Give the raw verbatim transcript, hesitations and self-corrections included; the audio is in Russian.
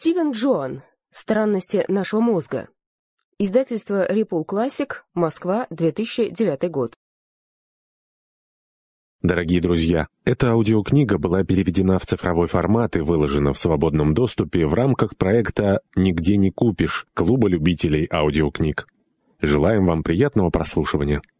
Стивен Джоан. Странности нашего мозга. Издательство Ripple Classic. Москва, две тысячи девятый год. Дорогие друзья, эта аудиокнига была переведена в цифровой формат и выложена в свободном доступе в рамках проекта «Нигде не купишь» Клуба любителей аудиокниг. Желаем вам приятного прослушивания.